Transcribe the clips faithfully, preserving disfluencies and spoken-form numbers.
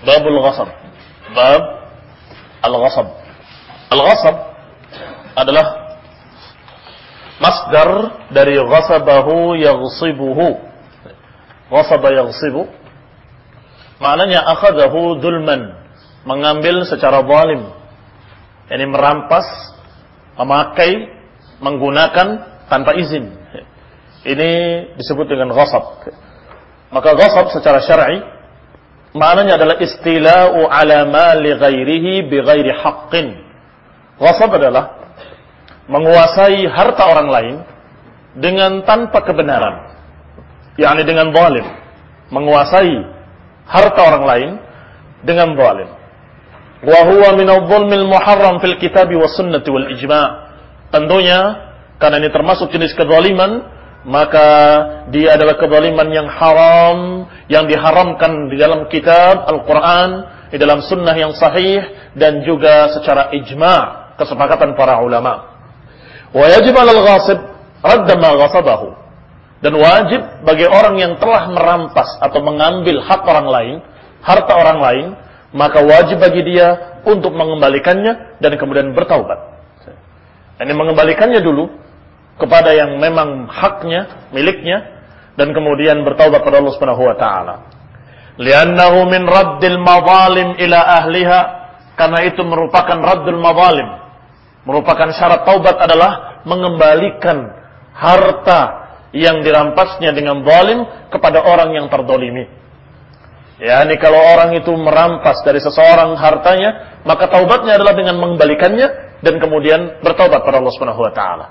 Babul ghasab. Bab al-ghasab. Al-ghasab adalah masdar dari ghasabahu yaghsibuhu. Ghasaba yaghsibu maknanya akhadahu dulman, mengambil secara zalim, yakni merampas, memakai, menggunakan tanpa izin. Ini disebut dengan ghasab. Maka ghasab secara syar'i maknanya adalah istila'u ala mali ghairihi bighairi haqqin. Ghasab adalah menguasai harta orang lain dengan tanpa kebenaran, yakni dengan zalim, menguasai harta orang lain dengan zalim. Wa huwa min adh-dhulmil muharram fil kitabi was sunnati wal ijma'. Tentunya karena ini termasuk jenis kezaliman, maka dia adalah kezaliman yang haram, yang diharamkan di dalam kitab Al-Qur'an, di dalam sunnah yang sahih, dan juga secara ijma', kesepakatan para ulama. Wa yajib 'alal ghasib radda ma ghasabahu. Dan wajib bagi orang yang telah merampas atau mengambil hak orang lain, harta orang lain, maka wajib bagi dia untuk mengembalikannya dan kemudian bertaubat. Ini mengembalikannya dulu kepada yang memang haknya, miliknya, dan kemudian bertaubat pada Allah Subhanahu wa taala. Li'annahu min raddil madzalim ila ahliha, karena itu merupakan raddul madzalim. Merupakan syarat taubat adalah mengembalikan harta yang dirampasnya dengan zalim kepada orang yang terdolimi. Ya, ini kalau orang itu merampas dari seseorang hartanya, maka taubatnya adalah dengan mengembalikannya dan kemudian bertaubat pada Allah Subhanahu wa taala.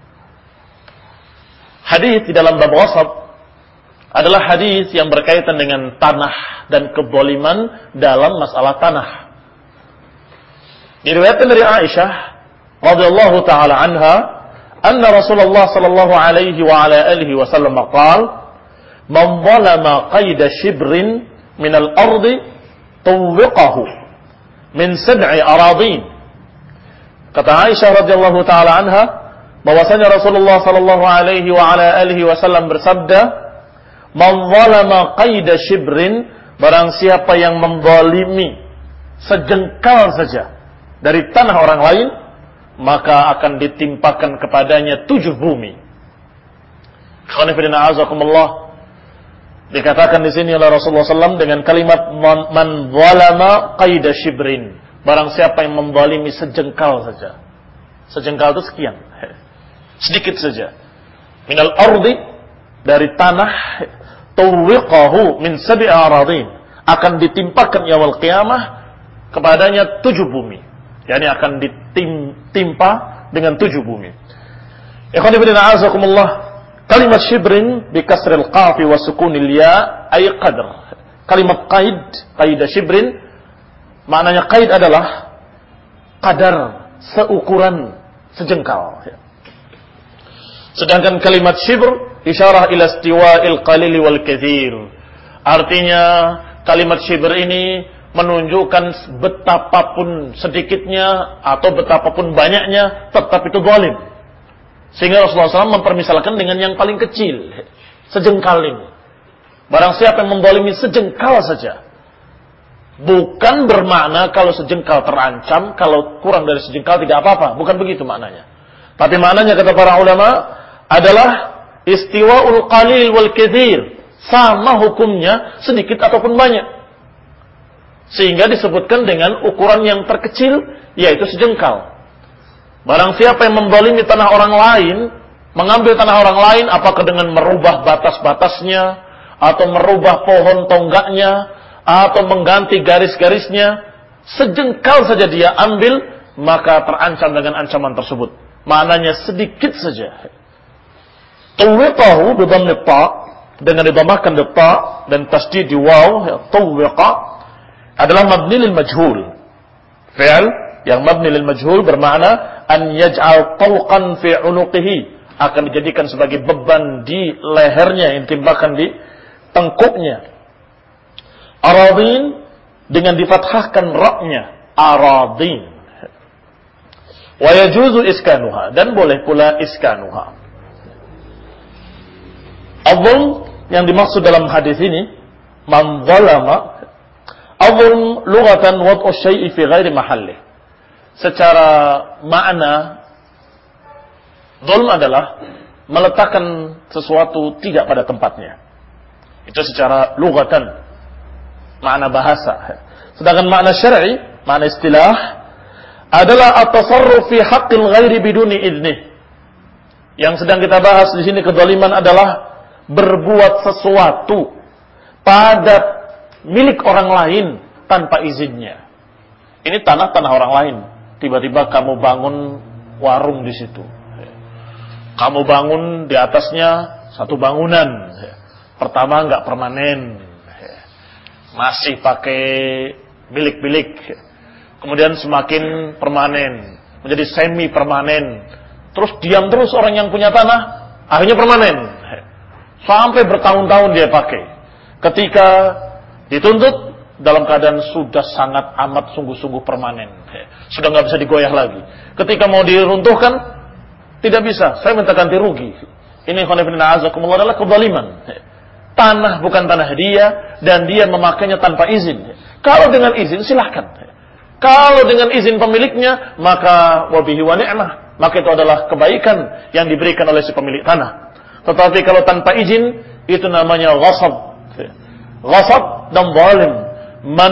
Hadis di dalam bab ghasab adalah hadis yang berkaitan dengan tanah dan kezaliman dalam masalah tanah. Diriwayatkan dari Aisyah radhiyallahu taala anha, anna Rasulullah sallallahu alaihi wa ala alihi wasallam qala, man zalama qayda shibrin min al-ardi tuwqahu min sab'i aradin. Kata Aisyah radhiyallahu taala anha bahwasanya Rasulullah sallallahu alaihi wa ala alihi wasallam bersabda, man zalama qayda shibrin, barang siapa yang menzalimi sejengkal saja dari tanah orang lain, maka akan ditimpakan kepadanya tujuh bumi. Khonifidina azakumullah, dikatakan di sini oleh Rasulullah sallallahu alaihi wasallam dengan kalimat man zalama qayda shibrin, barang siapa yang menzalimi sejengkal saja. Sejengkal itu sekian, sedikit saja. Minal ardi, dari tanah, tuwiqahu min sab'i aradin, akan ditimpakan yaumul qiyamah kepadanya tujuh bumi. Yani akan ditimpa dengan tujuh bumi. Ikhwan fillah a'azakumullah, kalimat shibrin bi kasril qaf wa sukunil ya ay qadr. Kalimat qaid, qaida shibrin, maknanya qaid adalah qadar, seukuran, sejengkal. Sedangkan kalimat shibr isyarah ila istiwa'il qalil wal katsir. Artinya kalimat shibr ini menunjukkan betapapun sedikitnya atau betapapun banyaknya, tetap itu zalim. Sehingga Rasulullah sallallahu alaihi wasallam mempermisalkan dengan yang paling kecil, sejengkal ini. Barang siapa yang menzalimi sejengkal saja, bukan bermakna kalau sejengkal terancam, kalau kurang dari sejengkal tidak apa-apa, bukan begitu maknanya. Tapi maknanya kata para ulama adalah istiwa'ul qalil wal katsir, sama hukumnya sedikit ataupun banyak. Sehingga disebutkan dengan ukuran yang terkecil, yaitu sejengkal. Barang siapa yang menzalimi tanah orang lain, mengambil tanah orang lain, apakah dengan merubah batas-batasnya, atau merubah pohon tonggaknya, atau mengganti garis-garisnya, sejengkal saja dia ambil, maka terancam dengan ancaman tersebut. Maknanya sedikit saja. Tuwiqahu bidhammi ta', dengan didhammakan di ta' dan tasdid di waw, tuwiqa adalah mabni lil majhul. Fi'il yang mabni lil majhul bermakna an yaj'al tawqan fi 'unuqihi, akan dijadikan sebagai beban di lehernya yang ditimbakan di tengkuknya. Aradin dengan difathahkan ra-nya, aradin. Wa yajuzu iskanuha, dan boleh pula iskanuha. Al-zulm yang dimaksud dalam hadis ini, man zalama Al-zulm lughatan wad'u syai'i fi ghairi mahallih. Secara makna, zulm adalah meletakkan sesuatu tidak pada tempatnya. Itu secara lughatan, makna bahasa. Sedangkan makna syar'i, makna istilah adalah at-tasarruf fi haqqil ghairi biduni idnih. Yang sedang kita bahas di sini kezaliman adalah berbuat sesuatu pada milik orang lain tanpa izinnya. Ini tanah-tanah orang lain. Tiba-tiba kamu bangun warung di situ. Kamu bangun di atasnya satu bangunan. Pertama nggak permanen, masih pakai bilik-bilik. Kemudian semakin permanen, menjadi semi permanen. Terus diam terus orang yang punya tanah, akhirnya permanen. Sampai bertahun-tahun dia pakai. Ketika dituntut, dalam keadaan sudah sangat amat sungguh-sungguh permanen. Sudah nggak bisa digoyah lagi. Ketika mau diruntuhkan, tidak bisa. Saya minta ganti rugi. Ini khonifina azakumullah adalah kezaliman. Tanah bukan tanah dia, dan dia memakainya tanpa izin. Kalau dengan izin, silahkan. Kalau dengan izin pemiliknya, maka wabihi wa ni'mah. Maka itu adalah kebaikan yang diberikan oleh si pemilik tanah. Tetapi kalau tanpa izin, itu namanya ghasab. Ghasab dan zalim. Man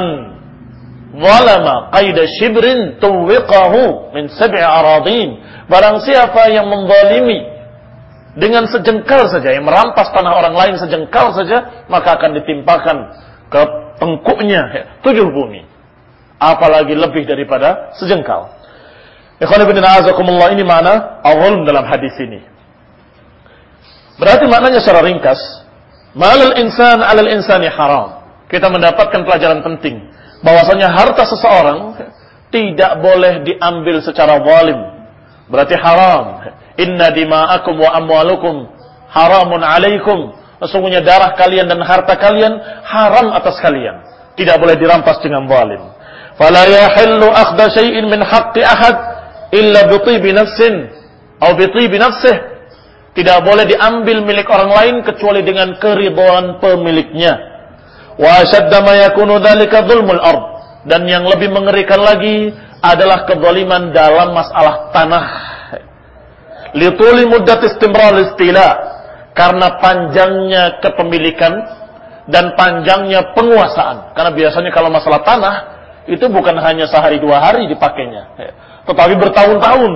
zalama qaida shibrin tuwiqahu min sab'i aradin. Barang siapa yang menzalimi dengan sejengkal saja, yang merampas tanah orang lain sejengkal saja, maka akan ditimpakan ke tengkuknya tujuh bumi. Apalagi lebih daripada sejengkal. Ikhwan fillah a'azakumullah, ini makna al-zulm dalam hadis ini. Berarti maknanya secara ringkas, malul insan 'alal insani haram. Kita mendapatkan pelajaran penting bahwasanya harta seseorang tidak boleh diambil secara zalim. Berarti haram. Inna dima'akum wa amwalukum haramun 'alaikum. Sesungguhnya darah kalian dan harta kalian haram atas kalian. Tidak boleh dirampas dengan zalim. Fala yahillu akhdha syai'in min haqqi ahad illa bi tibi nafsin atau bi tibi nafsih. Tidak boleh diambil milik orang lain kecuali dengan keridhaan pemiliknya. Wa ashadda ma yakunu dzalika dzulmul ard. Dan yang lebih mengerikan lagi adalah kezaliman dalam masalah tanah. Li tuli muddat istimrar istila, karena panjangnya kepemilikan dan panjangnya penguasaan. Karena biasanya kalau masalah tanah itu bukan hanya sehari dua hari dipakainya, tetapi bertahun-tahun.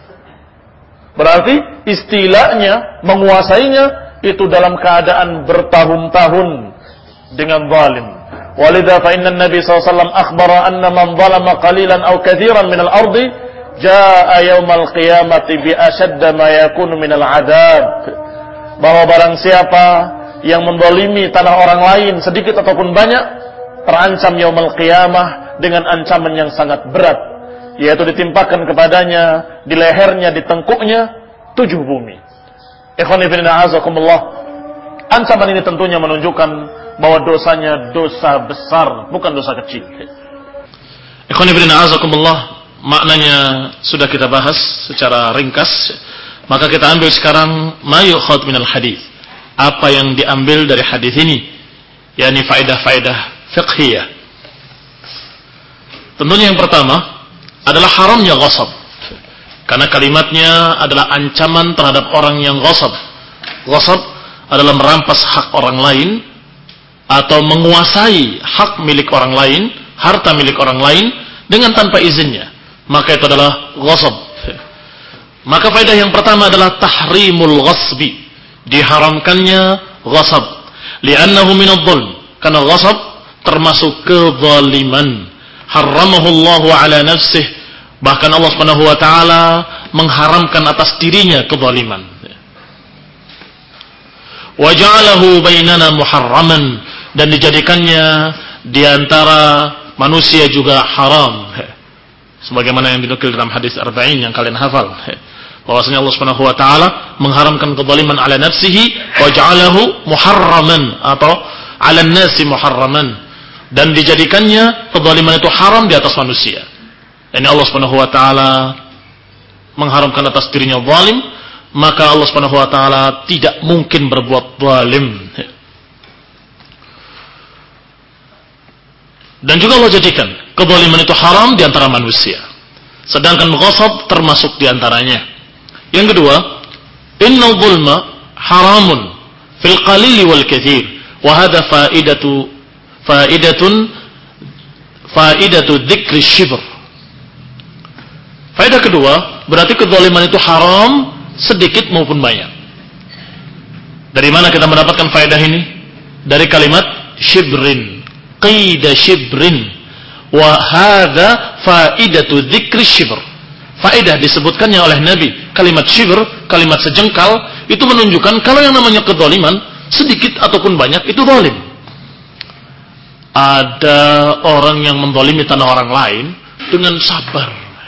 Berarti istilahnya, menguasainya itu dalam keadaan bertahun-tahun dengan zalim. Walidha fa inna Nabi sallallahu alaihi wasallam akhbara anna man zalama qalilan aw katsiran min al-ardi jaa yaumal qiyamati bi ashadda ma yakunu min al-'adzab. Bahwa barang siapa yang menzalimi tanah orang lain sedikit ataupun banyak, terancam yaumul qiyamah dengan ancaman yang sangat berat, yaitu ditimpakan kepadanya di lehernya, di tengkuknya tujuh bumi. Ikhwan fillah a'azakumullah, ancaman ini tentunya menunjukkan bahwa dosanya dosa besar, bukan dosa kecil. Ikhwan fillah a'azakumullah, maknanya sudah kita bahas secara ringkas. Maka kita ambil sekarang ma yu'khadh minal hadis. Apa yang diambil dari hadis ini, yakni faedah-faedah fiqhiyah. Tentunya yang pertama adalah haramnya ghasab. Karena kalimatnya adalah ancaman terhadap orang yang ghasab. Ghasab adalah merampas hak orang lain atau menguasai hak milik orang lain, harta milik orang lain dengan tanpa izinnya. Maka itu adalah ghasab. Maka faedah yang pertama adalah tahrimul ghasbi, diharamkannya ghasab. Li'annahu minadh-dhulm, karena ghasab termasuk kezaliman. Haramahullahu ala nafsih, bahkan Allah Subhanahu wa taala mengharamkan atas dirinya kezaliman. Wa ja'alahu bainana muharraman, dan dijadikannya di antara manusia juga haram. Sebagaimana yang dinukil dalam hadis arba'in yang kalian hafal, bahwasanya Allah Subhanahu wa taala mengharamkan kezaliman ala nafsihi wa ja'alahu muharraman atau ala nasi muharraman, dan dijadikannya kezaliman itu haram di atas manusia. Ini Allah Subhanahu wa taala mengharamkan atas dirinya zalim, maka Allah Subhanahu wa taala tidak mungkin berbuat zalim. Dan juga Allah jadikan kezaliman itu haram di antara manusia. Sedangkan ghasab termasuk di antaranya. Yang kedua, innal zulma haramun fil qalili wal katsir. Wa hadha faidatu faidatun faidatu dzikri syibr. Faedah kedua, berarti kezaliman itu haram sedikit maupun banyak. Dari mana kita mendapatkan faedah ini? Dari kalimat syibrin. Qida syibrin. Wa hadha faidatu dzikri syibr. Faedah disebutkannya oleh Nabi. Kalimat syibr, kalimat sejengkal, itu menunjukkan kalau yang namanya kezaliman, sedikit ataupun banyak, itu zalim. Ada orang yang menzalimi tanah orang lain dengan sabar.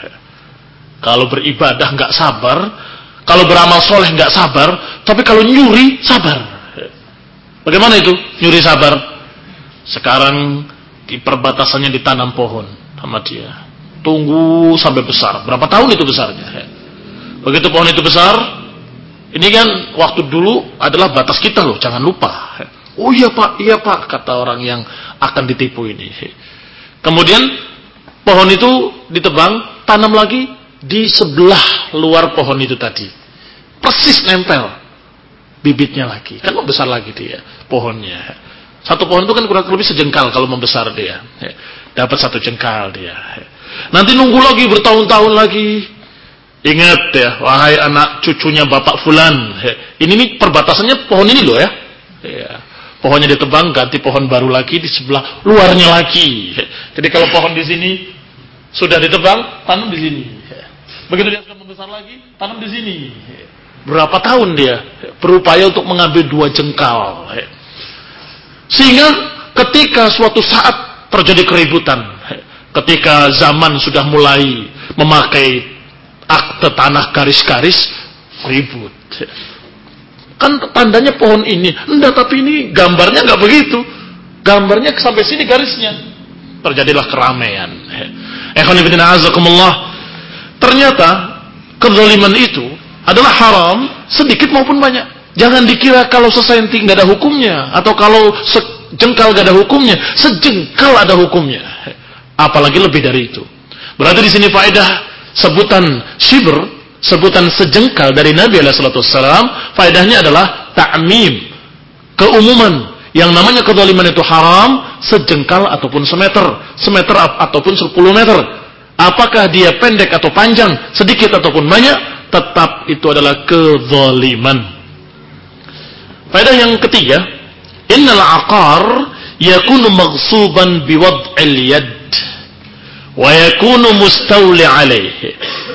Kalau beribadah nggak sabar, kalau beramal soleh nggak sabar, tapi kalau nyuri sabar. Bagaimana itu nyuri sabar? Sekarang di perbatasannya ditanam pohon sama dia. Tunggu sampai besar. Berapa tahun itu besarnya? Begitu pohon itu besar, ini kan waktu dulu adalah batas kita loh, jangan lupa. Oh iya pak, iya pak, kata orang yang akan ditipu ini. Kemudian pohon itu ditebang, tanam lagi di sebelah luar pohon itu tadi. Persis nempel bibitnya lagi. Kan membesar lagi dia pohonnya. Satu pohon itu kan kurang lebih sejengkal kalau membesar dia. Dapat satu jengkal dia. Nanti nunggu lagi bertahun-tahun lagi. Ingat ya, wahai anak cucunya Bapak Fulan. Ini nih perbatasannya pohon ini loh ya. Pohonnya ditebang, ganti pohon baru lagi di sebelah luarnya lagi. Jadi kalau pohon di sini sudah ditebang, tanam di sini. Begitu dia sudah membesar lagi, tanam di sini. Berapa tahun dia berupaya untuk mengambil dua jengkal. Sehingga ketika suatu saat terjadi keributan, ketika zaman sudah mulai memakai akte tanah garis-garis, ribut. Kan tandanya pohon ini, enggak, tapi ini gambarnya enggak begitu. Gambarnya sampai sini garisnya. Terjadilah keramaian. Ikhwan fillah azakumullah. Ternyata kezaliman itu adalah haram sedikit maupun banyak. Jangan dikira kalau sesenti nggak ada hukumnya, atau kalau sejengkal nggak ada hukumnya. Sejengkal ada hukumnya. Apalagi lebih dari itu. Berarti di sini faedah sebutan shibr, sebutan sejengkal dari Nabi alaihi salatu wassalam, faedahnya adalah ta'mim, keumuman. Yang namanya kezaliman itu haram sejengkal ataupun semeter, semeter ataupun sepuluh meter. Apakah dia pendek atau panjang, sedikit ataupun banyak, tetap itu adalah kezaliman. Faedah yang ketiga, innal aqar yakunu maghsuban biwad'il yad wa yakunu mustawli alaihi.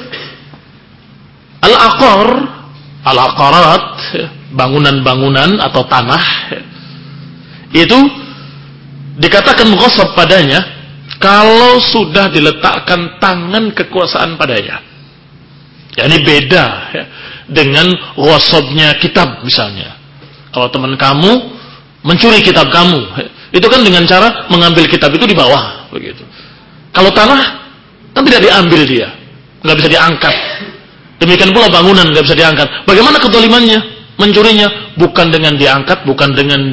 Al-aqar, al-aqarat, bangunan-bangunan atau tanah, itu dikatakan ghasab padanya kalau sudah diletakkan tangan kekuasaan padanya. Ya, ini beda ya, dengan ghasabnya kitab misalnya. Kalau teman kamu mencuri kitab kamu, itu kan dengan cara mengambil kitab itu di bawah, begitu. Kalau tanah kan tidak diambil dia, nggak bisa diangkat. Demikian pula bangunan nggak bisa diangkat. Bagaimana kezalimannya? Mencurinya bukan dengan diangkat, bukan dengan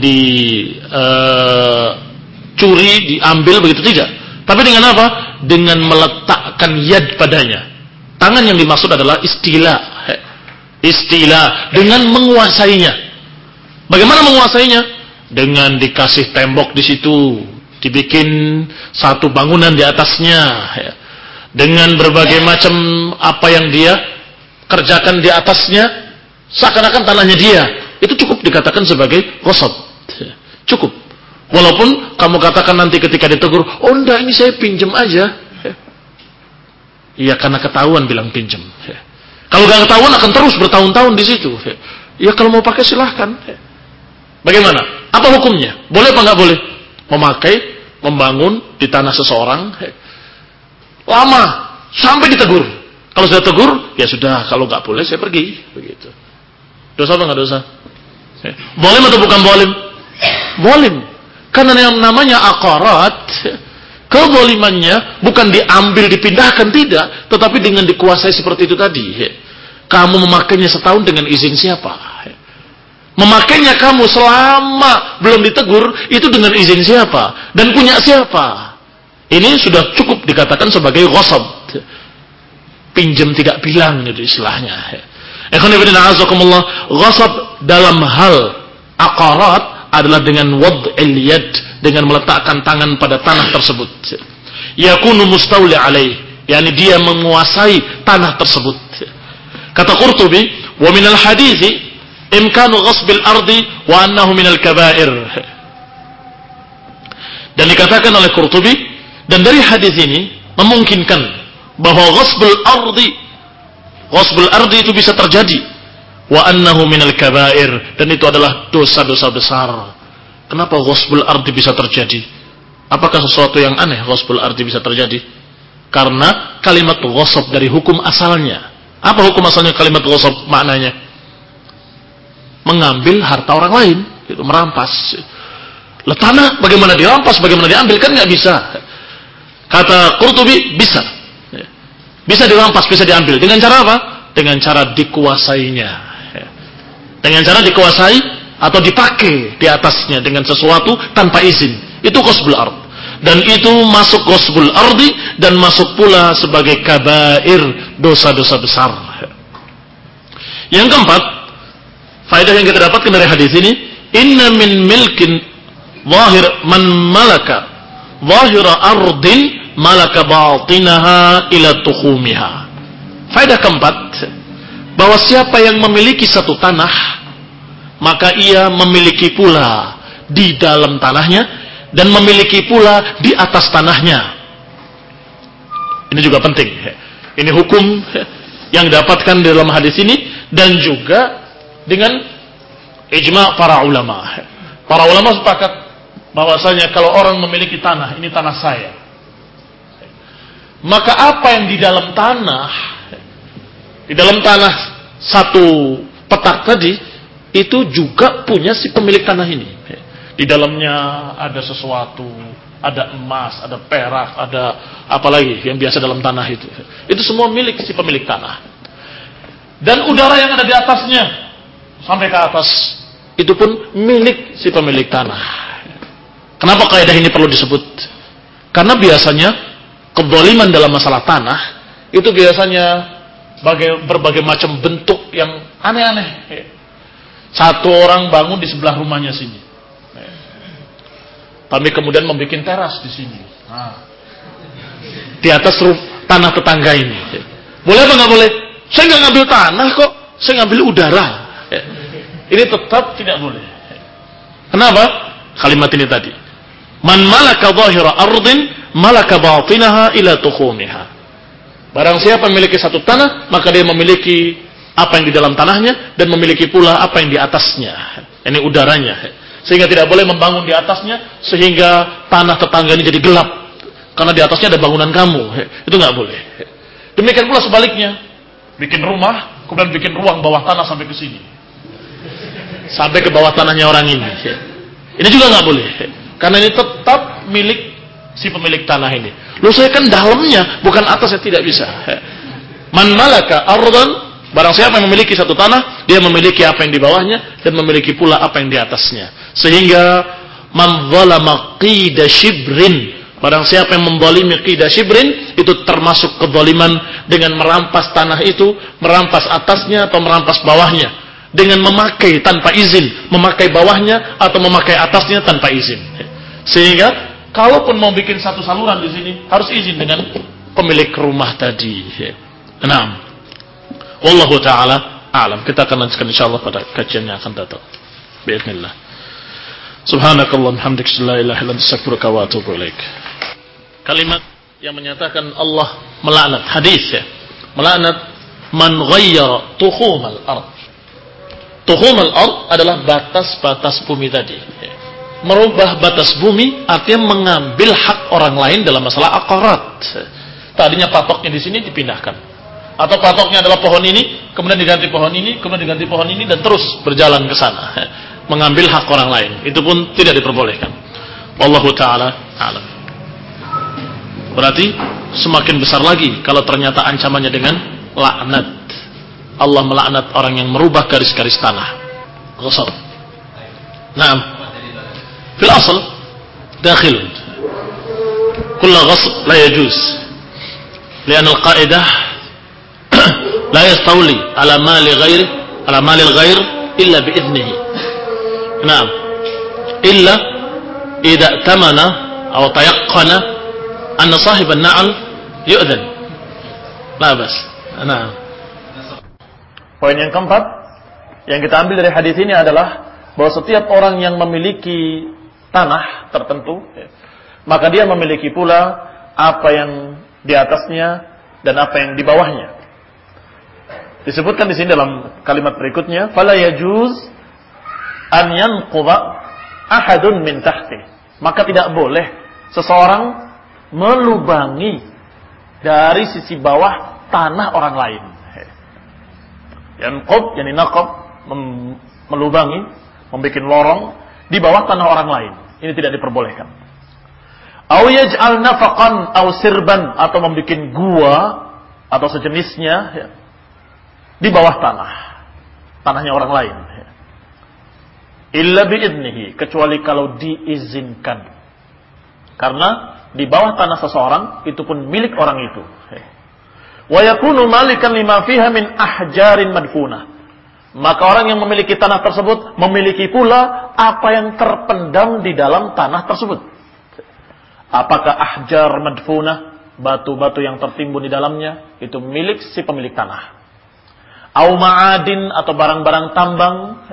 dicuri, uh, diambil begitu, tidak. Tapi dengan apa? Dengan meletakkan yad padanya. Tangan yang dimaksud adalah istila, istila, dengan menguasainya. Bagaimana menguasainya? Dengan dikasih tembok di situ, dibikin satu bangunan di atasnya, ya. Dengan berbagai macam apa yang dia kerjakan di atasnya, seakan-akan tanahnya dia. Itu cukup dikatakan sebagai ghasab. Ya. Cukup. Walaupun kamu katakan nanti ketika ditegur, oh enggak, ini saya pinjam aja. Iya, karena ketahuan bilang pinjam. Ya. Kalau nggak ketahuan akan terus bertahun-tahun di situ. Ya. Ya kalau mau pakai silahkan. Ya. Bagaimana? Apa hukumnya? Boleh apa nggak boleh? Memakai, membangun di tanah seseorang, lama sampai ditegur. Kalau sudah tegur, ya sudah. Kalau nggak boleh, saya pergi. Begitu. Dosa apa nggak dosa? Boleh atau bukan boleh? Boleh. Karena yang namanya aqarat, kezalimannya bukan diambil, dipindahkan, tidak, tetapi dengan dikuasai seperti itu tadi. Kamu memakainya setahun dengan izin siapa? Memakainya kamu selama belum ditegur, itu dengan izin siapa? Dan punya siapa? Ini sudah cukup dikatakan sebagai ghasab. Pinjam tidak bilang itu istilahnya. Ikhwan fillah azakumullah, ghasab dalam hal aqarat adalah dengan wad'il yad, dengan meletakkan tangan pada tanah tersebut. Yakunu mustawli alaih, yakni dia menguasai tanah tersebut. Kata Qurtubi, wa minal hadithi imkanu ghasbil ardi wa annahu minal kabair. Dan dikatakan oleh Qurtubi, dan dari hadis ini memungkinkan bahwa ghasbul ardi, ghasbul ardi itu bisa terjadi, wa annahu minal kabair, dan itu adalah dosa-dosa besar. Kenapa ghasbul ardi bisa terjadi? Apakah sesuatu yang aneh ghasbul ardi bisa terjadi? Karena kalimat ghasab dari hukum asalnya. Apa hukum asalnya kalimat ghasab? Maknanya mengambil harta orang lain, itu merampas. Lah tanah bagaimana dirampas, bagaimana diambil, kan nggak bisa. Kata Qurtubi, bisa. Bisa dirampas, bisa diambil. Dengan cara apa? Dengan cara dikuasainya. Dengan cara dikuasai atau dipakai di atasnya dengan sesuatu tanpa izin. Itu ghasbul ard. Dan itu masuk ghasbul ardi dan masuk pula sebagai kabair, dosa-dosa besar. Yang keempat, faedah yang kita dapatkan dari hadis ini, inna min milkin zahir man malaka zahira ardin malaka batinaha ila tukhumiha. Faedah keempat, bahwa siapa yang memiliki satu tanah, maka ia memiliki pula di dalam tanahnya dan memiliki pula di atas tanahnya. Ini juga penting. Ini hukum yang didapatkan dalam hadis ini dan juga dengan ijma' para ulama. Para ulama sepakat bahwasanya kalau orang memiliki tanah, ini tanah saya, maka apa yang di dalam tanah, di dalam tanah satu petak tadi, itu juga punya si pemilik tanah ini. Di dalamnya ada sesuatu, ada emas, ada perak, ada apa lagi yang biasa dalam tanah itu. Itu semua milik si pemilik tanah. Dan udara yang ada di atasnya sampai ke atas, itu pun milik si pemilik tanah. Kenapa kaidah ini perlu disebut? Karena biasanya kezaliman dalam masalah tanah itu biasanya bagai, berbagai macam bentuk yang aneh-aneh. Satu orang bangun di sebelah rumahnya sini, tapi kemudian membuat teras di sini, nah, di atas roof, tanah tetangga ini. Boleh apa nggak boleh? Saya nggak ngambil tanah kok, saya ngambil udara. Ini tetap tidak boleh. Kenapa? Kalimat ini tadi. Man malaka zahira ardin malaka batinaha ila tukhumiha. Barang siapa memiliki satu tanah, maka dia memiliki apa yang di dalam tanahnya dan memiliki pula apa yang di atasnya. Ini udaranya. Sehingga tidak boleh membangun di atasnya sehingga tanah tetangga ini jadi gelap karena di atasnya ada bangunan kamu. Itu nggak boleh. Demikian pula sebaliknya, bikin rumah kemudian bikin ruang bawah tanah sampai ke sini, sampai ke bawah tanahnya orang ini. Ini juga nggak boleh karena ini tetap milik si pemilik tanah ini. Loh, saya kan dalamnya bukan atasnya, tidak bisa. Man malaka ardan, barang siapa yang memiliki satu tanah, dia memiliki apa yang di bawahnya dan memiliki pula apa yang di atasnya. Sehingga man zalama qida shibrin, barang siapa yang menzalimi qida shibrin, itu termasuk kezaliman dengan merampas tanah itu, merampas atasnya atau merampas bawahnya dengan memakai tanpa izin, memakai bawahnya atau memakai atasnya tanpa izin. Sehingga kalaupun mau bikin satu saluran di sini harus izin dengan pemilik rumah tadi. Naam. Wallahu ta'ala a'lam. Kita akan lanjutkan insyaallah pada kajian yang akan datang. Bismillah. Subhanakallahumma hamdika la ilaha illa anta astaghfiruka wa atubu ilaik. Kalimat yang menyatakan Allah melaknat, hadis ya. Melaknat man ghayyara tuhumal ard. Tuhumal ard adalah batas-batas bumi tadi. Merubah batas bumi artinya mengambil hak orang lain dalam masalah aqarat. Tadinya patoknya di sini dipindahkan. Atau patoknya adalah pohon ini, kemudian diganti pohon ini, kemudian diganti pohon ini, dan terus berjalan ke sana, mengambil hak orang lain. Itu pun tidak diperbolehkan. Wallahu ta'ala a'lam. Berarti semakin besar lagi kalau ternyata ancamannya dengan laknat. Allah melaknat orang yang merubah garis-garis tanah. Ghasab. Naam. Fil asal dakhilun. kullu ghasb la yajuz. Lian al-qa'idah la yastawli ala mali ghairi ala mali al-ghair illa bi idnihi. Naam. Illa idza tamana atau tayaqqana anna sahib an-na'al yu'dhan. La bas. Naam. Poin yang keempat yang kita ambil dari hadis ini adalah bahwa setiap orang yang memiliki tanah tertentu, maka dia memiliki pula apa yang di atasnya dan apa yang di bawahnya. Disebutkan di sini dalam kalimat berikutnya, fala yajuz an yanquba ahadun min tahti. Maka tidak boleh seseorang melubangi dari sisi bawah tanah orang lain. Yanqub, yani naqab, melubangi, membuat lorong di bawah tanah orang lain. Ini tidak diperbolehkan. Aw yaj'al nafaqan aw sirban, atau membuat gua atau sejenisnya ya, di bawah tanah, tanahnya orang lain. Illa bi'idnihi, kecuali kalau diizinkan. Karena di bawah tanah seseorang itu pun milik orang itu. Wa yakunu malikan lima fiha min ahjarin madfunah. Maka orang yang memiliki tanah tersebut memiliki pula apa yang terpendam di dalam tanah tersebut. Apakah ahjar madfunah, batu-batu yang tertimbun di dalamnya, itu milik si pemilik tanah. Au ma'adin, atau barang-barang tambang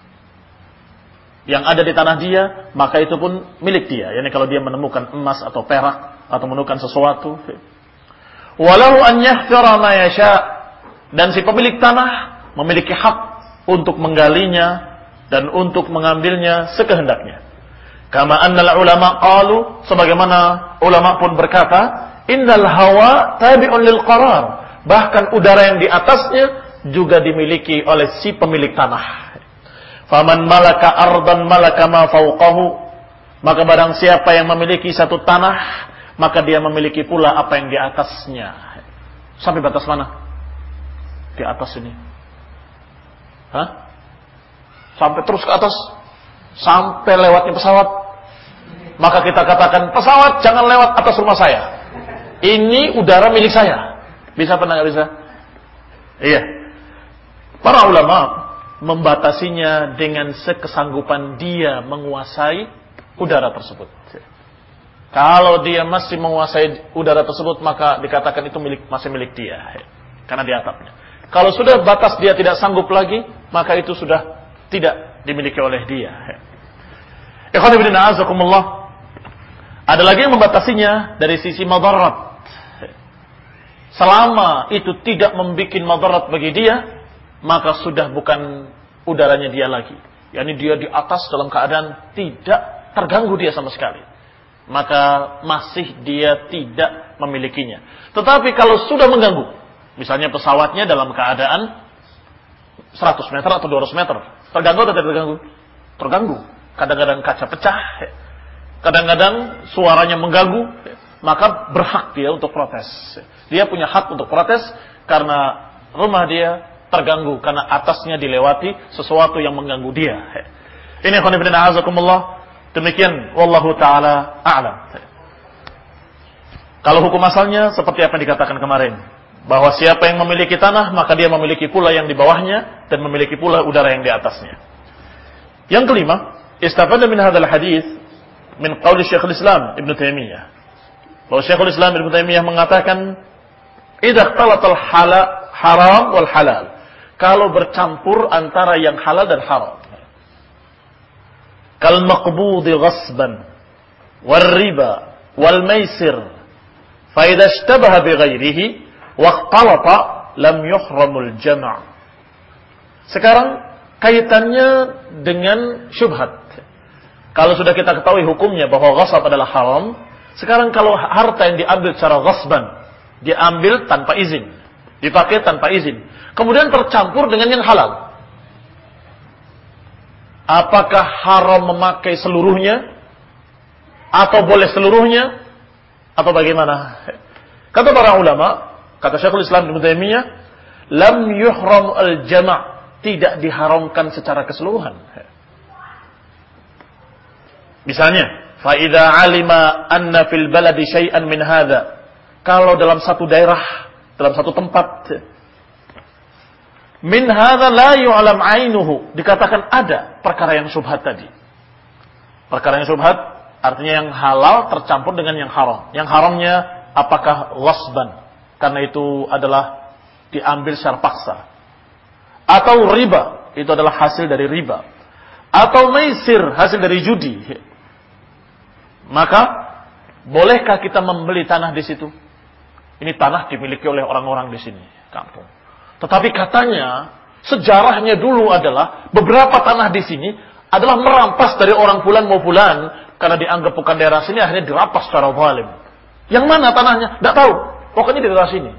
yang ada di tanah dia, maka itu pun milik dia. Yani kalau dia menemukan emas atau perak atau menemukan sesuatu. Walau an yahfira ma yasha, dan si pemilik tanah memiliki hak untuk menggalinya dan untuk mengambilnya sekehendaknya. Kama annal ulama qalu, sebagaimana ulama pun berkata, innal hawa tabi'un lil qarar, bahkan udara yang di atasnya juga dimiliki oleh si pemilik tanah. Faman malaka ardan malaka ma fawqahu, maka barang siapa yang memiliki satu tanah, maka dia memiliki pula apa yang di atasnya. Sampai batas mana? Di atas ini. Hah? Sampai terus ke atas, sampai lewatnya pesawat. Maka kita katakan, pesawat jangan lewat atas rumah saya. Ini udara milik saya. Bisa apa enggak bisa? Iya. Para ulama membatasinya dengan sekesanggupan dia menguasai udara tersebut. Kalau dia masih menguasai udara tersebut, maka dikatakan itu milik, masih milik dia, karena di atapnya. Kalau sudah batas dia tidak sanggup lagi, maka itu sudah tidak dimiliki oleh dia. Ikhwan fillah, azakumullah. Ada lagi yang membatasinya dari sisi madarat. Selama itu tidak membuat madarat bagi dia, maka sudah bukan udaranya dia lagi. Yani dia di atas dalam keadaan tidak terganggu dia sama sekali. Maka masih dia tidak memilikinya. Tetapi kalau sudah mengganggu, misalnya pesawatnya dalam keadaan seratus meter atau dua ratus meter, terganggu atau tidak terganggu? Terganggu. Kadang-kadang kaca pecah, kadang-kadang suaranya mengganggu, maka berhak dia untuk protes. Dia punya hak untuk protes karena rumah dia terganggu, karena atasnya dilewati sesuatu yang mengganggu dia. Ini khonibina azakumullah. Demikian, wallahu ta'ala a'lam. Kalau hukum asalnya seperti apa yang dikatakan kemarin, bahwa siapa yang memiliki tanah, maka dia memiliki pula yang di bawahnya dan memiliki pula udara yang di atasnya. Yang kelima, istafada min hadzal hadis min qauli Syekhul Islam Ibnu Taimiyah. Bahwa Syekhul Islam Ibnu Taimiyah mengatakan, idza ikhtalatal haram wal halal. Kalau bercampur antara yang halal dan haram. Kal maqbudi ghasban wal riba wal maisir. Fa idza ishtabaha bi ghairihi wa ikhtalata lam yuhramul jam'. Sekarang kaitannya dengan syubhat. Kalau sudah kita ketahui hukumnya bahwa ghasab adalah haram, sekarang kalau harta yang diambil secara ghasban, diambil tanpa izin, dipakai tanpa izin, kemudian tercampur dengan yang halal, apakah haram memakai seluruhnya atau boleh seluruhnya atau bagaimana? Kata para ulama, kata Syekhul Islam Ibnu Taimiyah, lam yuhram al-jama', tidak diharamkan secara keseluruhan. Misalnya, Fa idza 'alima anna fil baladi syai'an min hadza. Kalau dalam satu daerah, dalam satu tempat, min hadza la yu'lam 'ainuhu, dikatakan ada perkara yang syubhat tadi. Perkara yang syubhat artinya yang halal tercampur dengan yang haram. Yang haramnya apakah ghasban, karena itu adalah diambil secara paksa. Atau riba, itu adalah hasil dari riba. Atau maisir, hasil dari judi. Maka bolehkah kita membeli tanah di situ? Ini tanah dimiliki oleh orang-orang di sini, kampung. Tetapi katanya sejarahnya dulu adalah beberapa tanah di sini adalah merampas dari orang fulan mau fulan karena dianggap bukan daerah sini, akhirnya dirampas secara zalim. Yang mana tanahnya? Tidak tahu. Pokoknya di daerah sini.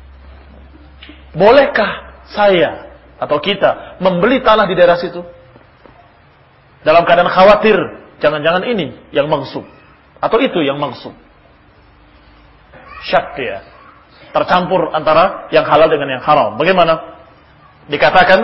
Bolehkah saya atau kita membeli tanah di daerah situ? Dalam keadaan khawatir, jangan-jangan ini yang maksud. Atau itu yang maksud. Syak dia. Tercampur antara yang halal dengan yang haram. Bagaimana? Dikatakan,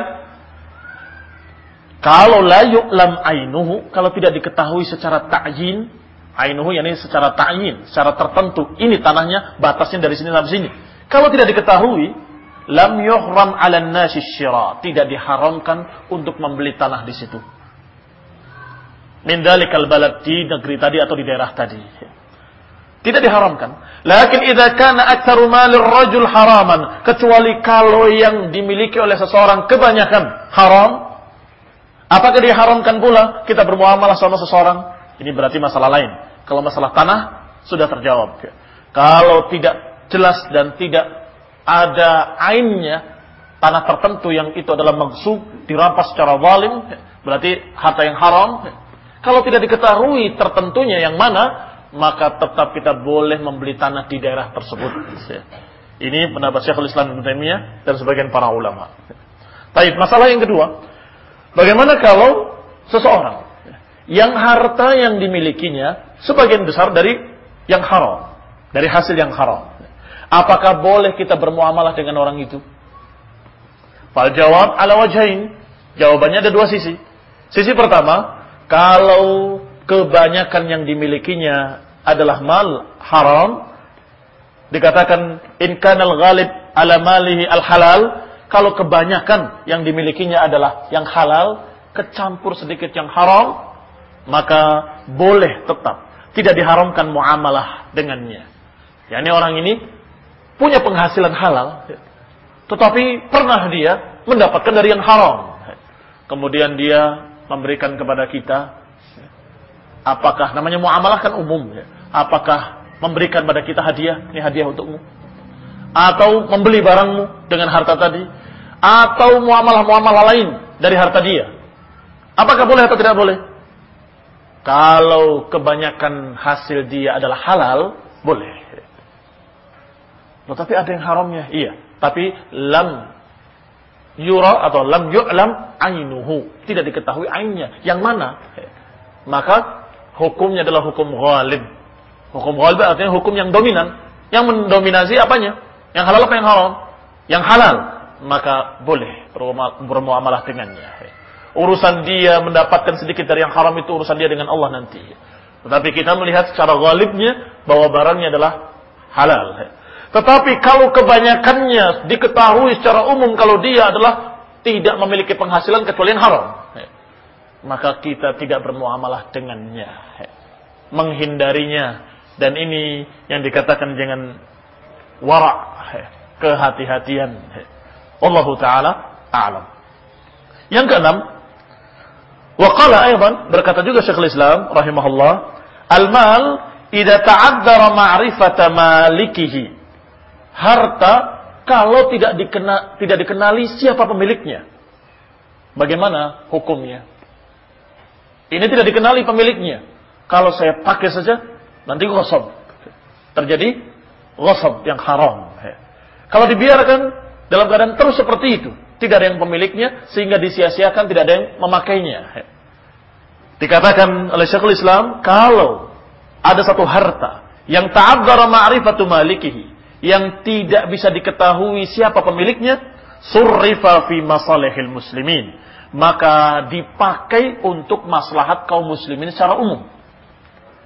kalau la yu'lam ainuhu, kalau tidak diketahui secara ta'yin, ainuhu yakni secara ta'yin, secara tertentu, ini tanahnya, batasnya dari sini sampai sini. Kalau tidak diketahui, lam yuhram 'alan nasi syira, tidak diharamkan untuk membeli tanah di situ. Min dalikal balad, di negeri tadi atau di daerah tadi. Tidak diharamkan. Lakin idza kana aktsaru malir rajul haraman, kecuali kalau yang dimiliki oleh seseorang kebanyakan haram, apakah diharamkan pula kita bermuamalah sama seseorang? Ini berarti masalah lain. Kalau masalah tanah sudah terjawab. Kalau tidak jelas dan tidak ada ainnya, tanah tertentu yang itu adalah maghsub, dirampas secara zalim, berarti harta yang haram. Kalau tidak diketahui tertentunya yang mana, maka tetap kita boleh membeli tanah di daerah tersebut. Ini pendapat Syekhul Islam Ibnu Taimiyah dan sebagian para ulama. Baik, masalah yang kedua, bagaimana kalau seseorang yang harta yang dimilikinya sebagian besar dari yang haram, dari hasil yang haram, apakah boleh kita bermuamalah dengan orang itu? Fal jawab ala wajhain. Jawabannya ada dua sisi. Sisi pertama, kalau kebanyakan yang dimilikinya adalah mal haram, dikatakan in kanal ghalib ala malihi al halal, kalau kebanyakan yang dimilikinya adalah yang halal, kecampur sedikit yang haram, maka boleh tetap, tidak diharamkan muamalah dengannya. Yani orang ini punya penghasilan halal, tetapi pernah dia mendapatkan dari yang haram. Kemudian dia memberikan kepada kita, apakah namanya muamalah kan umum ya? Apakah memberikan pada kita hadiah, ini hadiah untukmu, atau membeli barangmu dengan harta tadi, atau muamalah-muamalah lain dari harta dia, apakah boleh atau tidak boleh? Kalau kebanyakan hasil dia adalah halal, boleh. Tetapi ada yang haramnya, iya. Tapi lam yura atau lam yu'lam ainuhu, tidak diketahui ainnya. Yang mana? Maka hukumnya adalah hukum ghalib. Hukum ghalib artinya hukum yang dominan, yang mendominasi apanya? Yang halal apa yang haram? Yang halal, maka boleh bermuamalah dengannya. Urusan dia mendapatkan sedikit dari yang haram itu urusan dia dengan Allah nanti. Tetapi kita melihat secara ghalibnya bahwa barangnya adalah halal. Tetapi kalau kebanyakannya diketahui secara umum kalau dia adalah tidak memiliki penghasilan kecuali yang haram, maka kita tidak bermuamalah dengannya, menghindarinya. Dan ini yang dikatakan dengan wara', kehati-hatian. Wallahu ta'ala a'lam. Yang keenam, wa qala aidan, berkata juga Syekhul Islam rahimahullah, al-mal idza ta'addara ma'rifata malikihi, harta kalau tidak dikena, tidak dikenali siapa pemiliknya, bagaimana hukumnya? Ini tidak dikenali pemiliknya. Kalau saya pakai saja, nanti ghasab. Terjadi ghasab yang haram. Kalau dibiarkan dalam keadaan terus seperti itu, tidak ada yang pemiliknya, sehingga disia-siakan, tidak ada yang memakainya. Dikatakan oleh Syekhul Islam, kalau ada satu harta yang ta'addara ma'rifatu malikihi, yang tidak bisa diketahui siapa pemiliknya, surrifa fi masalihil muslimin, maka dipakai untuk maslahat kaum muslimin secara umum.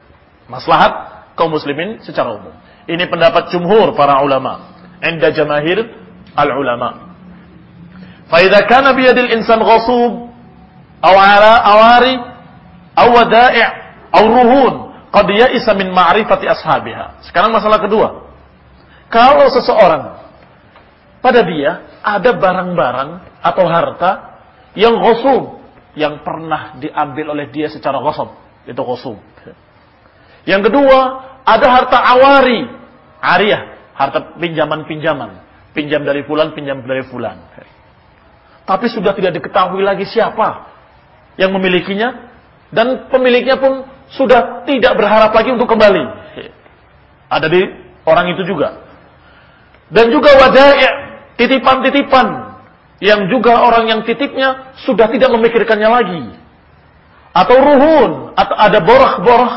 Maslahat kaum muslimin secara umum. Ini pendapat jumhur para ulama. Inda jamahir al-ulama. Fa idza kana bi yadil insan ghasub aw ala awari aw wada'i' aw ruhun qad ya'isa min ma'rifati ashabiha. Sekarang masalah kedua. Kalau seseorang pada dia ada barang-barang atau harta yang ghasub, yang pernah diambil oleh dia secara ghasab, itu ghasub. Yang kedua, ada harta awari, ariyah, harta pinjaman-pinjaman, pinjam dari fulan, pinjam dari fulan. Tapi sudah tidak diketahui lagi siapa yang memilikinya, dan pemiliknya pun sudah tidak berharap lagi untuk kembali. Ada di orang itu juga. Dan juga wadai', titipan-titipan, yang juga orang yang titipnya sudah tidak memikirkannya lagi. Atau ruhun, atau ada borah-borah,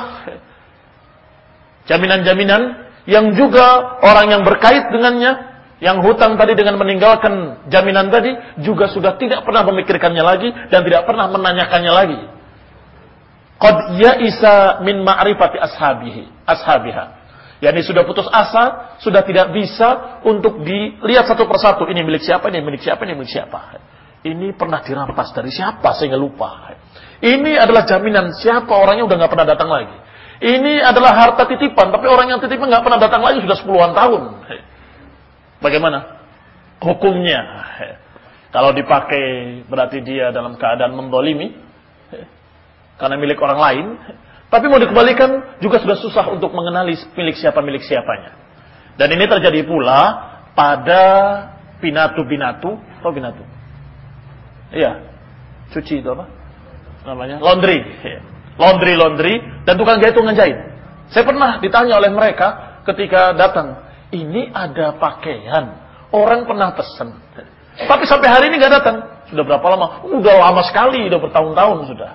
jaminan-jaminan, yang juga orang yang berkait dengannya, yang hutang tadi dengan meninggalkan jaminan tadi, juga sudah tidak pernah memikirkannya lagi, dan tidak pernah menanyakannya lagi. Qad ya'isa min ma'rifati ashabihi, ashabiha. Yani sudah putus asa, sudah tidak bisa untuk dilihat satu persatu. Ini milik siapa, ini milik siapa, ini milik siapa. Ini pernah dirampas dari siapa, sehingga lupa. Ini adalah jaminan siapa, orangnya udah gak pernah datang lagi. Ini adalah harta titipan, tapi orang yang titipan gak pernah datang lagi sudah sepuluhan tahun. Bagaimana hukumnya? Kalau dipakai berarti dia dalam keadaan mendolimi, karena milik orang lain. Tapi mau dikembalikan juga sudah susah untuk mengenali milik siapa milik siapanya. Dan ini terjadi pula pada binatu-binatu, atau binatu? Iya, cuci itu apa? Namanya laundry. Laundry, laundry, dan tukang jahit, tukang jahit. Saya pernah ditanya oleh mereka ketika datang, ini ada pakaian, orang pernah pesan, tapi sampai hari ini nggak datang. Sudah berapa lama? Udah lama sekali, udah bertahun-tahun sudah.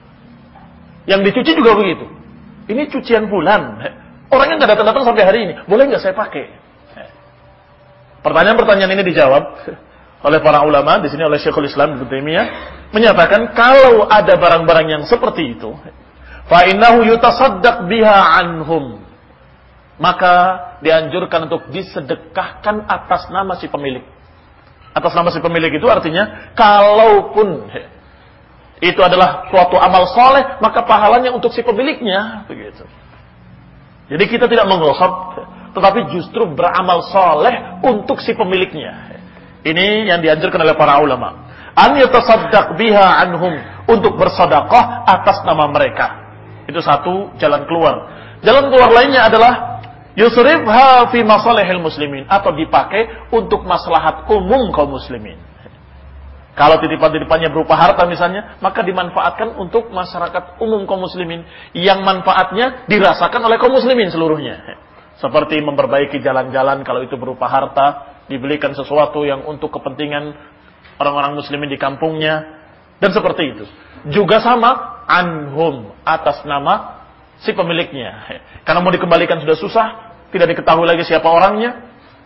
Yang dicuci juga begitu. Ini cucian bulan. Orangnya nggak datang-datang sampai hari ini. Boleh nggak saya pakai? Pertanyaan-pertanyaan ini dijawab oleh para ulama. Di sini oleh Syekhul Islam Ibnu Taimiyah menyatakan kalau ada barang-barang yang seperti itu, fa innahu yutasaddaq biha anhum, maka dianjurkan untuk disedekahkan atas nama si pemilik. Atas nama si pemilik itu artinya kalaupun itu adalah suatu amal soleh, maka pahalanya untuk si pemiliknya, begitu. Jadi kita tidak menggosok, tetapi justru beramal soleh untuk si pemiliknya. Ini yang dianjurkan oleh para ulama. An yatasaddaq biha anhum, untuk bersedekah atas nama mereka. Itu satu jalan keluar. Jalan keluar lainnya adalah yusrifha fi masalihil muslimin, atau dipakai untuk maslahat umum kaum muslimin. Kalau titipan-titipannya berupa harta misalnya, maka dimanfaatkan untuk masyarakat umum kaum muslimin, yang manfaatnya dirasakan oleh kaum muslimin seluruhnya. Seperti memperbaiki jalan-jalan kalau itu berupa harta, dibelikan sesuatu yang untuk kepentingan orang-orang muslimin di kampungnya, dan seperti itu. Juga sama anhum, atas nama si pemiliknya. Karena mau dikembalikan sudah susah, tidak diketahui lagi siapa orangnya.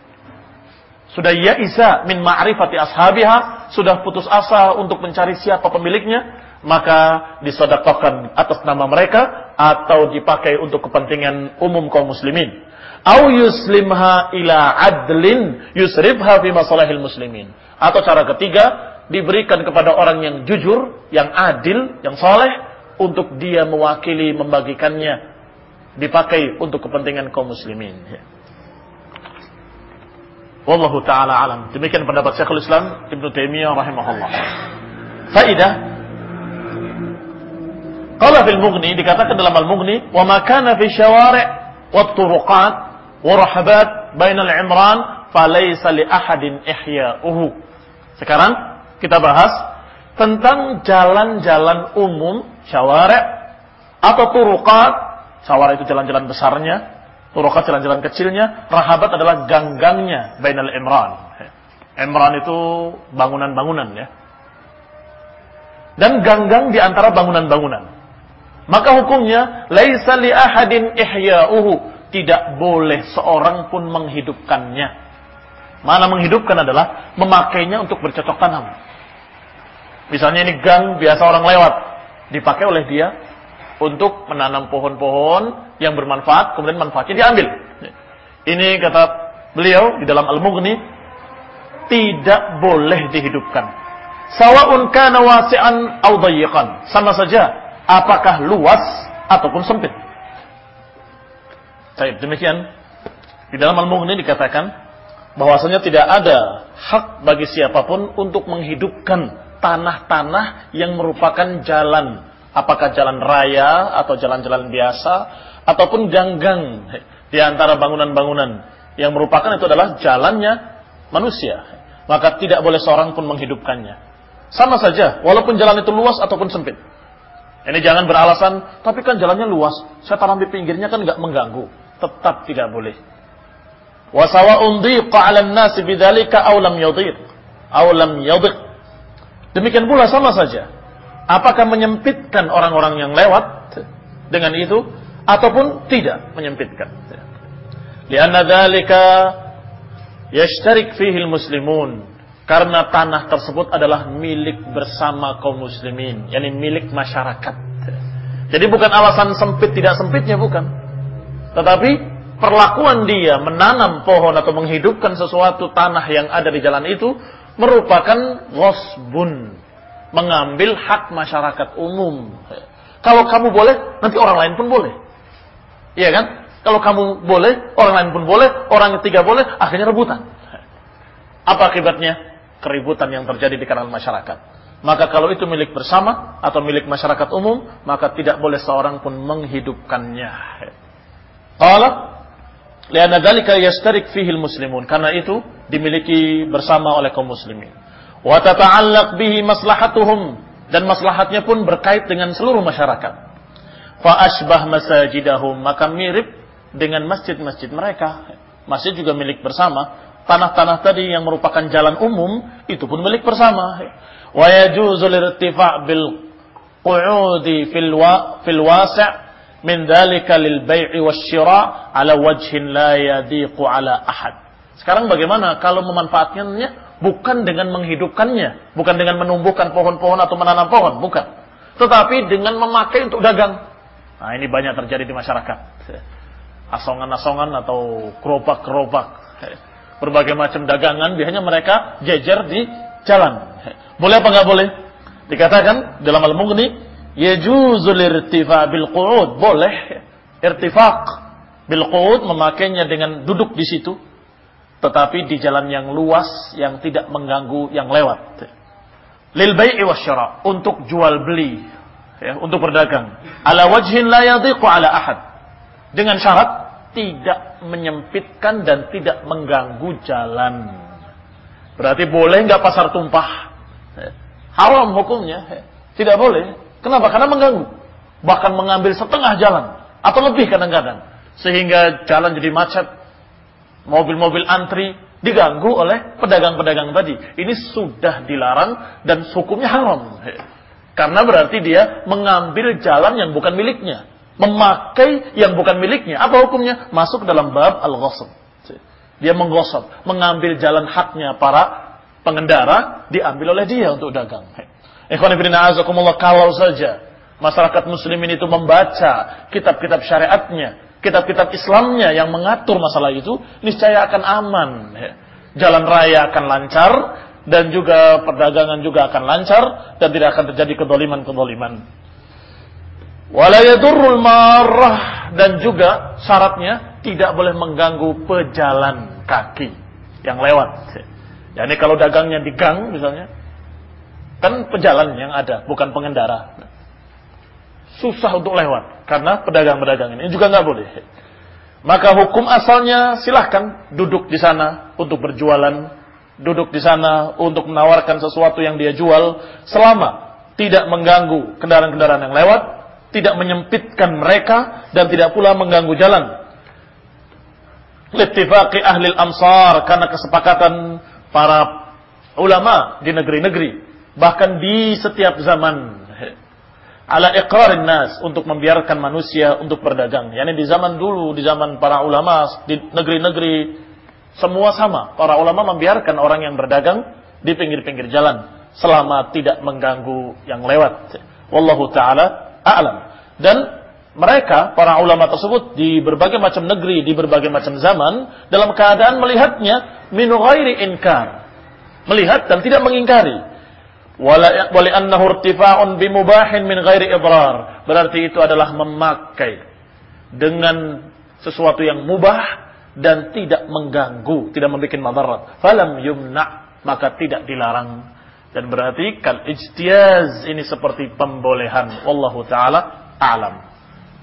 Sudah ya'isa min ma'rifati ashabiha, sudah putus asa untuk mencari siapa pemiliknya, maka disedekahkan atas nama mereka atau dipakai untuk kepentingan umum kaum muslimin. Au yuslimha ila adlin yusrifha fi masalahil muslimin. Atau cara ketiga, diberikan kepada orang yang jujur, yang adil, yang saleh, untuk dia mewakili membagikannya, dipakai untuk kepentingan kaum muslimin. Wallahu ta'ala alam. Demikian pendapat Syekhul Islam Ibnu Taimiyah rahimahullah. Faidah. Qala fil Mughni, dikatakan dalam Al-Mughni, wa ma kana fi syawari' wat turuqat wa rahabat bainal imran falaysa li ahadin ihya'uhu. Sekarang kita bahas tentang jalan-jalan umum, syawari' atau turuqat. Syawari' itu jalan-jalan besarnya, turuqat jalan-jalan kecilnya, rahabat adalah gang-gangnya bainal imran. Imran itu bangunan-bangunan ya. Dan gang-gang di antara bangunan-bangunan. Maka hukumnya laisa li ahadin ihya'uhu, tidak boleh seorang pun menghidupkannya. Mana menghidupkan adalah memakainya untuk bercocok tanam. Misalnya ini gang biasa orang lewat, dipakai oleh dia untuk menanam pohon-pohon yang bermanfaat, kemudian manfaatnya diambil. Ini kata beliau di dalam Al-Mughni, tidak boleh dihidupkan. Sawa'un kana wasi'an aw dayyiqan. Sama saja apakah luas ataupun sempit. Baik, demikian di dalam Al-Mughni dikatakan bahwasanya tidak ada hak bagi siapapun untuk menghidupkan tanah-tanah yang merupakan jalan, apakah jalan raya atau jalan-jalan biasa ataupun ganggang di antara bangunan-bangunan yang merupakan itu adalah jalannya manusia, maka tidak boleh seorang pun menghidupkannya. Sama saja walaupun jalan itu luas ataupun sempit. Ini jangan beralasan, tapi kan jalannya luas, saya tanam di pinggirnya kan enggak mengganggu. Tetap tidak boleh. Wa sawa'un dhiqa 'alan nasi bidzalika aw lam yadhiq aw lam yadhiq. Demikian pula sama saja. Apakah menyempitkan orang-orang yang lewat dengan itu ataupun tidak menyempitkan. Lianna dzalika yashtarik fihi al-muslimun. Karena tanah tersebut adalah milik bersama kaum muslimin, yakni milik masyarakat. Jadi bukan alasan sempit tidak sempitnya, bukan. Tetapi perlakuan dia menanam pohon atau menghidupkan sesuatu tanah yang ada di jalan itu merupakan ghasbun, mengambil hak masyarakat umum. Kalau kamu boleh, nanti orang lain pun boleh. Iya kan? Kalau kamu boleh, orang lain pun boleh, orang ketiga boleh, akhirnya rebutan. Apa akibatnya? Keributan yang terjadi di kalangan masyarakat. Maka kalau itu milik bersama atau milik masyarakat umum, maka tidak boleh seorang pun menghidupkannya. Qala li'anna dzalika yastarik fihi al-muslimun, karena itu dimiliki bersama oleh kaum muslimin. Wa tata'allaq bihi maslahatuhum, dan maslahatnya pun berkait dengan seluruh masyarakat. Fa asbah masajidahum, maka mirip dengan masjid-masjid mereka. Masjid juga milik bersama. Tanah-tanah tadi yang merupakan jalan umum itu pun milik bersama. Wa yajuzu lirtifa' bil qu'udi fil wa fil wasi' min dzalika lil bai'i wasyira' ala wajhin la yadiqu ala ahad. Sekarang bagaimana kalau memanfaatkannya bukan dengan menghidupkannya, bukan dengan menumbuhkan pohon-pohon atau menanam pohon, bukan. Tetapi dengan memakai untuk dagang. Nah, ini banyak terjadi di masyarakat. Asongan-asongan atau gerobak-gerobak. Berbagai macam dagangan biasanya mereka jejer di jalan. Boleh apa enggak boleh? Dikatakan dalam Al-Mughni, yajuzul irtifa' bil qu'ud, boleh irtifaq bil qu'ud, memakainya dengan duduk di situ, tetapi di jalan yang luas yang tidak mengganggu yang lewat. Lil bai'i wasyira', untuk jual beli, ya, untuk berdagang. Ala wajhin la yadhiqu ala ahad, dengan syarat tidak menyempitkan dan tidak mengganggu jalan. Berarti boleh enggak pasar tumpah? Haram hukumnya, tidak boleh. Kenapa? Karena mengganggu. Bahkan mengambil setengah jalan atau lebih kadang-kadang, sehingga jalan jadi macet, mobil-mobil antri, diganggu oleh pedagang-pedagang tadi. Ini sudah dilarang dan hukumnya haram. Karena berarti dia mengambil jalan yang bukan miliknya, memakai yang bukan miliknya. Apa hukumnya? Masuk dalam bab al-ghasab. Dia menggosok, mengambil jalan haknya para pengendara, diambil oleh dia untuk dagang. Ikhwan fillah a'azakumullah, kalau saja masyarakat muslimin itu membaca kitab-kitab syariatnya, kitab-kitab Islamnya yang mengatur masalah itu, niscaya akan aman. Jalan raya akan lancar, dan juga perdagangan juga akan lancar, dan tidak akan terjadi kedoliman-kedoliman. Wala yadurrul marrah, dan juga syaratnya tidak boleh mengganggu pejalan kaki yang lewat. Ya, ini kalau dagangnya di gang misalnya, kan pejalan yang ada, bukan pengendara. Susah untuk lewat karena pedagang-pedagang ini juga nggak boleh. Maka hukum asalnya silahkan duduk di sana untuk berjualan, duduk di sana untuk menawarkan sesuatu yang dia jual, selama tidak mengganggu kendaraan-kendaraan yang lewat, tidak menyempitkan mereka, dan tidak pula mengganggu jalan. Littifaqi ahli al-amsar, karena kesepakatan para ulama di negeri-negeri, bahkan di setiap zaman, ala iqrarin nas, untuk membiarkan manusia untuk berdagang. Yani di zaman dulu, di zaman para ulama, di negeri-negeri semua sama, para ulama membiarkan orang yang berdagang di pinggir-pinggir jalan selama tidak mengganggu yang lewat. Wallahu taala a'lam. Dan mereka, para ulama tersebut di berbagai macam negeri, di berbagai macam zaman, dalam keadaan melihatnya min ghairi inkar. Melihat dan tidak mengingkari. Wala annahu irtifa'un bimubahin min ghairi idrar. Berarti itu adalah memakai dengan sesuatu yang mubah dan tidak mengganggu, tidak membuat madarat. Falam yumna, maka tidak dilarang. Dan berarti kal ijtiyaz, ini seperti pembolehan. Wallahu taala a'lam.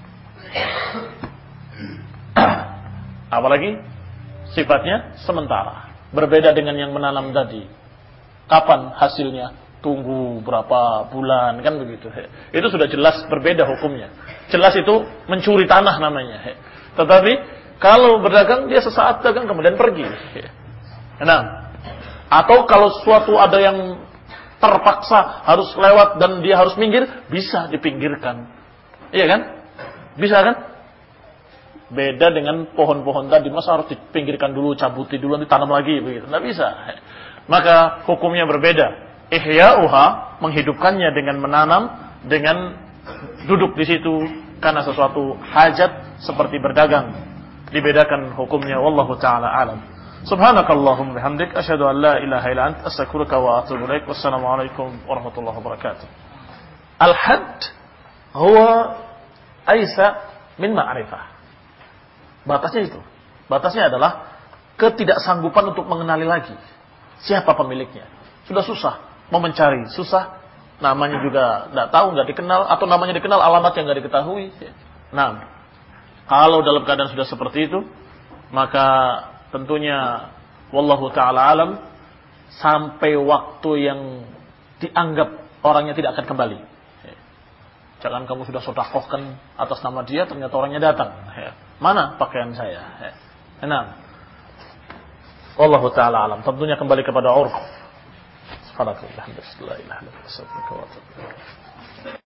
Apalagi sifatnya sementara, berbeda dengan yang menanam tadi. Kapan hasilnya? Tunggu berapa bulan, kan begitu. Itu sudah jelas berbeda hukumnya. Jelas itu mencuri tanah namanya. Tetapi kalau berdagang, dia sesaat dagang kemudian pergi. Nah, atau kalau suatu ada yang terpaksa harus lewat dan dia harus minggir, bisa dipinggirkan. Iya kan? Bisa kan? Beda dengan pohon-pohon tadi, masa harus dipinggirkan dulu, cabuti dulu, nanti tanam lagi begitu. Tidak bisa. Maka hukumnya berbeda. Ihya'uha, menghidupkannya dengan menanam, dengan duduk di situ karena sesuatu hajat seperti berdagang. Dibedakan hukumnya. Wallahu taala alam. Subhanakallahumma bihamdik asyhadu an la ilaha illa anta astaghfiruka wa atubu ilaik. Wassalamualaikum warahmatullahi wabarakatuh. Al-hadd huwa aisa min ma'rifah. Batasnya itu. Batasnya adalah ketidaksanggupan untuk mengenali lagi siapa pemiliknya. Sudah susah mau mencari, susah. Namanya juga tidak tahu, nggak dikenal, atau namanya dikenal, alamat yang nggak diketahui. Nah, kalau dalam keadaan sudah seperti itu, maka tentunya wallahu taala alam, sampai waktu yang dianggap orangnya tidak akan kembali. Jangan kamu sudah sedekahkan atas nama dia, ternyata orangnya datang. Mana pakaian saya? Nah, wallahu taala alam. Tentunya kembali kepada urf. Subhanallah, alhamdulillah, la ilaha illallah,